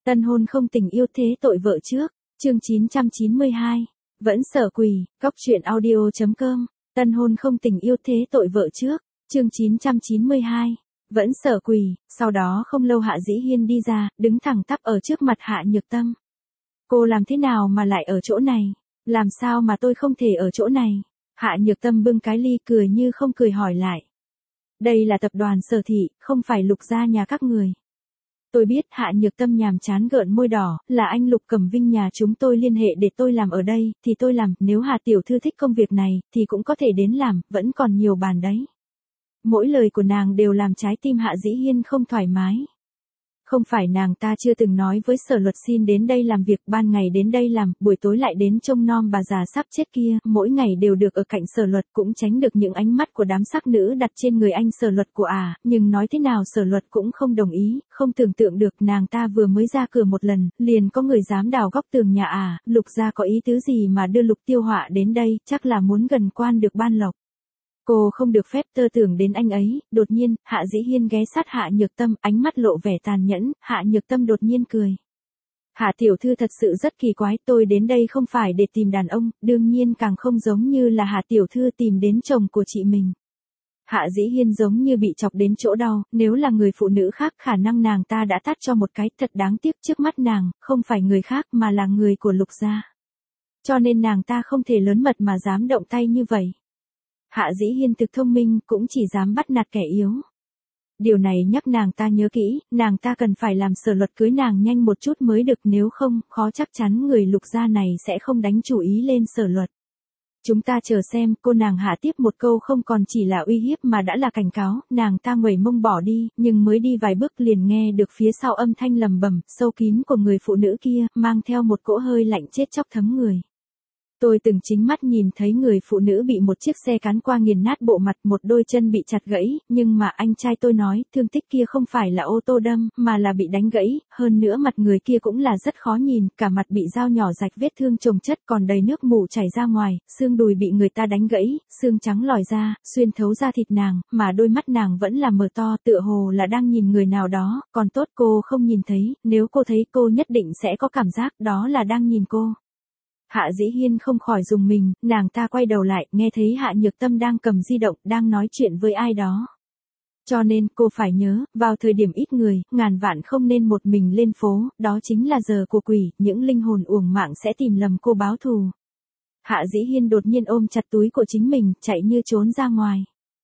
Tân hôn không tình yêu thế tội vợ trước, chương 992. Vẫn sợ quỳ, góc truyện audio.com. Tân hôn không tình yêu thế tội vợ trước, chương 992. Vẫn sợ quỳ, sau đó không lâu Hạ Dĩ Hiên đi ra, đứng thẳng tắp ở trước mặt Hạ Nhược Tâm. Cô làm thế nào mà lại ở chỗ này? Làm sao mà tôi không thể ở chỗ này? Hạ Nhược Tâm bưng cái ly cười như không cười hỏi lại. Đây là tập đoàn Sở Thị, không phải Lục gia nhà các người. Tôi biết. Hạ Nhược Tâm nhàm chán gợn môi đỏ, là anh Lục Cẩm Vinh nhà chúng tôi liên hệ để tôi làm ở đây, thì tôi làm, nếu Hạ tiểu thư thích công việc này, thì cũng có thể đến làm, vẫn còn nhiều bàn đấy. Mỗi lời của nàng đều làm trái tim Hạ Dĩ Hiên không thoải mái. Không phải nàng ta chưa từng nói với Sở Luật xin đến đây làm việc, ban ngày đến đây làm, buổi tối lại đến trông nom bà già sắp chết kia, mỗi ngày đều được ở cạnh Sở Luật, cũng tránh được những ánh mắt của đám sắc nữ đặt trên người anh Sở Luật của nhưng nói thế nào Sở Luật cũng không đồng ý, không tưởng tượng được nàng ta vừa mới ra cửa một lần, liền có người dám đào góc tường nhà Lục gia có ý tứ gì mà đưa Lục Tiêu Họa đến đây, chắc là muốn gần quan được ban lộc. Cô không được phép tơ tưởng đến anh ấy. Đột nhiên, Hạ Dĩ Hiên ghé sát Hạ Nhược Tâm, ánh mắt lộ vẻ tàn nhẫn. Hạ Nhược Tâm đột nhiên cười. Hạ tiểu thư thật sự rất kỳ quái, tôi đến đây không phải để tìm đàn ông, đương nhiên càng không giống như là Hạ tiểu thư tìm đến chồng của chị mình. Hạ Dĩ Hiên giống như bị chọc đến chỗ đau, nếu là người phụ nữ khác khả năng nàng ta đã tát cho một cái, thật đáng tiếc trước mắt nàng, không phải người khác mà là người của Lục gia. Cho nên nàng ta không thể lớn mật mà dám động tay như vậy. Hạ Dĩ Hiên thực thông minh, cũng chỉ dám bắt nạt kẻ yếu. Điều này nhắc nàng ta nhớ kỹ, nàng ta cần phải làm Sở Luật cưới nàng nhanh một chút mới được, nếu không, khó chắc chắn người Lục gia này sẽ không đánh chủ ý lên Sở Luật. Chúng ta chờ xem. Cô nàng hạ tiếp một câu không còn chỉ là uy hiếp mà đã là cảnh cáo, nàng ta nguẩy mông bỏ đi, nhưng mới đi vài bước liền nghe được phía sau âm thanh lầm bầm, sâu kín của người phụ nữ kia, mang theo một cỗ hơi lạnh chết chóc thấm người. Tôi từng chính mắt nhìn thấy người phụ nữ bị một chiếc xe cán qua nghiền nát bộ mặt, một đôi chân bị chặt gãy, nhưng mà anh trai tôi nói, thương tích kia không phải là ô tô đâm, mà là bị đánh gãy, hơn nữa mặt người kia cũng là rất khó nhìn, cả mặt bị dao nhỏ rạch vết thương chồng chất còn đầy nước mủ chảy ra ngoài, xương đùi bị người ta đánh gãy, xương trắng lòi ra, xuyên thấu ra thịt nàng, mà đôi mắt nàng vẫn là mở to, tựa hồ là đang nhìn người nào đó, còn tốt cô không nhìn thấy, nếu cô thấy cô nhất định sẽ có cảm giác đó là đang nhìn cô. Hạ Dĩ Hiên không khỏi rùng mình, nàng ta quay đầu lại, nghe thấy Hạ Nhược Tâm đang cầm di động, đang nói chuyện với ai đó. Cho nên, cô phải nhớ, vào thời điểm ít người, ngàn vạn không nên một mình lên phố, đó chính là giờ của quỷ, những linh hồn uổng mạng sẽ tìm lầm cô báo thù. Hạ Dĩ Hiên đột nhiên ôm chặt túi của chính mình, chạy như trốn ra ngoài.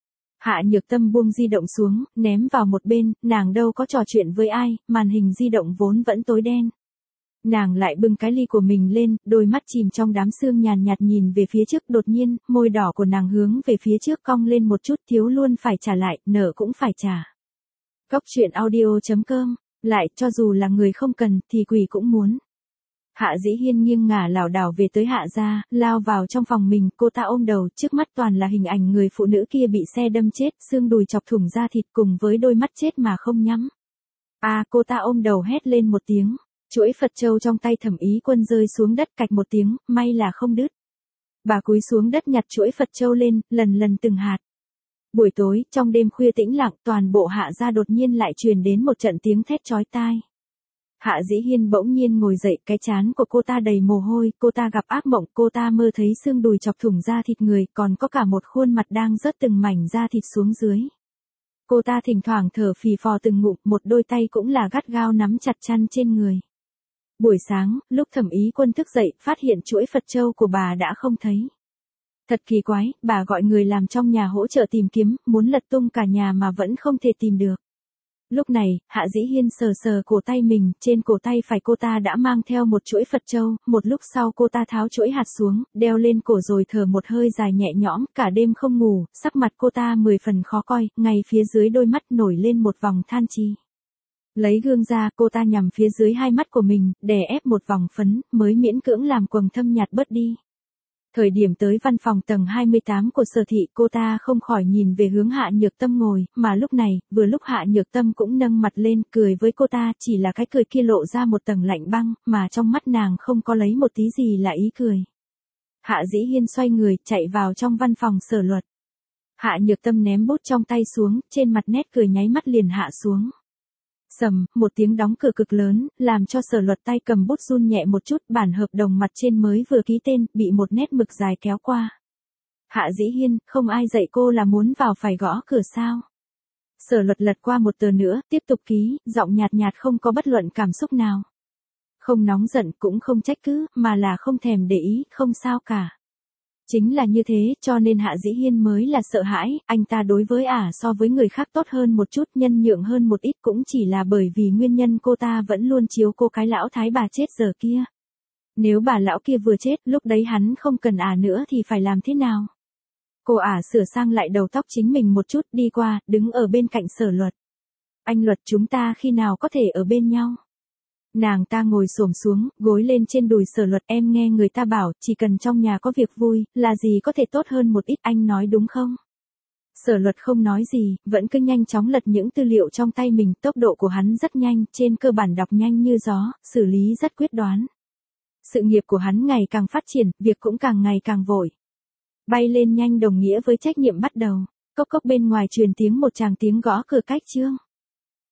Hạ Nhược Tâm buông di động xuống, ném vào một bên, nàng đâu có trò chuyện với ai, màn hình di động vốn vẫn tối đen. Nàng lại bưng cái ly của mình lên, đôi mắt chìm trong đám sương nhàn nhạt nhìn về phía trước, đột nhiên, môi đỏ của nàng hướng về phía trước cong lên một chút, thiếu luôn phải trả lại, nợ cũng phải trả. Góc truyện audio.com, lại, cho dù là người không cần, thì quỷ cũng muốn. Hạ Dĩ Hiên nghiêng ngả lảo đảo về tới Hạ gia, lao vào trong phòng mình, cô ta ôm đầu, trước mắt toàn là hình ảnh người phụ nữ kia bị xe đâm chết, xương đùi chọc thủng da thịt cùng với đôi mắt chết mà không nhắm. Cô ta ôm đầu hét lên một tiếng. Chuỗi Phật châu trong tay Thẩm Ý Quân rơi xuống đất cạch một tiếng, may là không đứt. Bà cúi xuống đất nhặt chuỗi Phật châu lên, lần lần từng hạt. Buổi tối, trong đêm khuya tĩnh lặng, toàn bộ Hạ gia đột nhiên lại truyền đến một trận tiếng thét chói tai. Hạ Dĩ Hiên bỗng nhiên ngồi dậy, cái trán của cô ta đầy mồ hôi, cô ta gặp ác mộng, cô ta mơ thấy xương đùi chọc thủng da thịt người, còn có cả một khuôn mặt đang rớt từng mảnh da thịt xuống dưới. Cô ta thỉnh thoảng thở phì phò từng ngụm, một đôi tay cũng là gắt gao nắm chặt chăn trên người. Buổi sáng, lúc Thẩm Ý Quân thức dậy, phát hiện chuỗi Phật châu của bà đã không thấy. Thật kỳ quái, bà gọi người làm trong nhà hỗ trợ tìm kiếm, muốn lật tung cả nhà mà vẫn không thể tìm được. Lúc này, Hạ Dĩ Hiên sờ sờ cổ tay mình, trên cổ tay phải cô ta đã mang theo một chuỗi Phật châu, một lúc sau cô ta tháo chuỗi hạt xuống, đeo lên cổ rồi thở một hơi dài nhẹ nhõm, cả đêm không ngủ, sắc mặt cô ta 10 phần khó coi, ngay phía dưới đôi mắt nổi lên một vòng than chi. Lấy gương ra, cô ta nhằm phía dưới hai mắt của mình, đè ép một vòng phấn, mới miễn cưỡng làm quầng thâm nhạt bớt đi. Thời điểm tới văn phòng tầng 28 của Sở Thị, cô ta không khỏi nhìn về hướng Hạ Nhược Tâm ngồi, mà lúc này, vừa lúc Hạ Nhược Tâm cũng nâng mặt lên, cười với cô ta, chỉ là cái cười kia lộ ra một tầng lạnh băng, mà trong mắt nàng không có lấy một tí gì là ý cười. Hạ Dĩ Hiên xoay người, chạy vào trong văn phòng Sở Luật. Hạ Nhược Tâm ném bút trong tay xuống, trên mặt nét cười nháy mắt liền hạ xuống. Sầm, một tiếng đóng cửa cực lớn, làm cho Sở Luật tay cầm bút run nhẹ một chút, bản hợp đồng mặt trên mới vừa ký tên, bị một nét mực dài kéo qua. Hạ Dĩ Hiên, không ai dạy cô là muốn vào phải gõ cửa sao? Sở Luật lật qua một tờ nữa, tiếp tục ký, giọng nhạt nhạt không có bất luận cảm xúc nào. Không nóng giận cũng không trách cứ, mà là không thèm để ý, không sao cả. Chính là như thế, cho nên Hạ Dĩ Hiên mới là sợ hãi, anh ta đối với so với người khác tốt hơn một chút, nhân nhượng hơn một ít cũng chỉ là bởi vì nguyên nhân cô ta vẫn luôn chiếu cô cái lão thái bà chết giờ kia. Nếu bà lão kia vừa chết, lúc đấy hắn không cần nữa thì phải làm thế nào? Cô sửa sang lại đầu tóc chính mình một chút, đi qua, đứng ở bên cạnh Sở Luật. Anh Luật, chúng ta khi nào có thể ở bên nhau? Nàng ta ngồi xổm xuống, gối lên trên đùi Sở Luật, em nghe người ta bảo, chỉ cần trong nhà có việc vui, là gì có thể tốt hơn một ít, anh nói đúng không? Sở Luật không nói gì, vẫn cứ nhanh chóng lật những tư liệu trong tay mình, tốc độ của hắn rất nhanh, trên cơ bản đọc nhanh như gió, xử lý rất quyết đoán. Sự nghiệp của hắn ngày càng phát triển, việc cũng càng ngày càng vội. Bay lên nhanh đồng nghĩa với trách nhiệm bắt đầu. Cốc cốc bên ngoài truyền tiếng một tràng tiếng gõ cửa cách chương.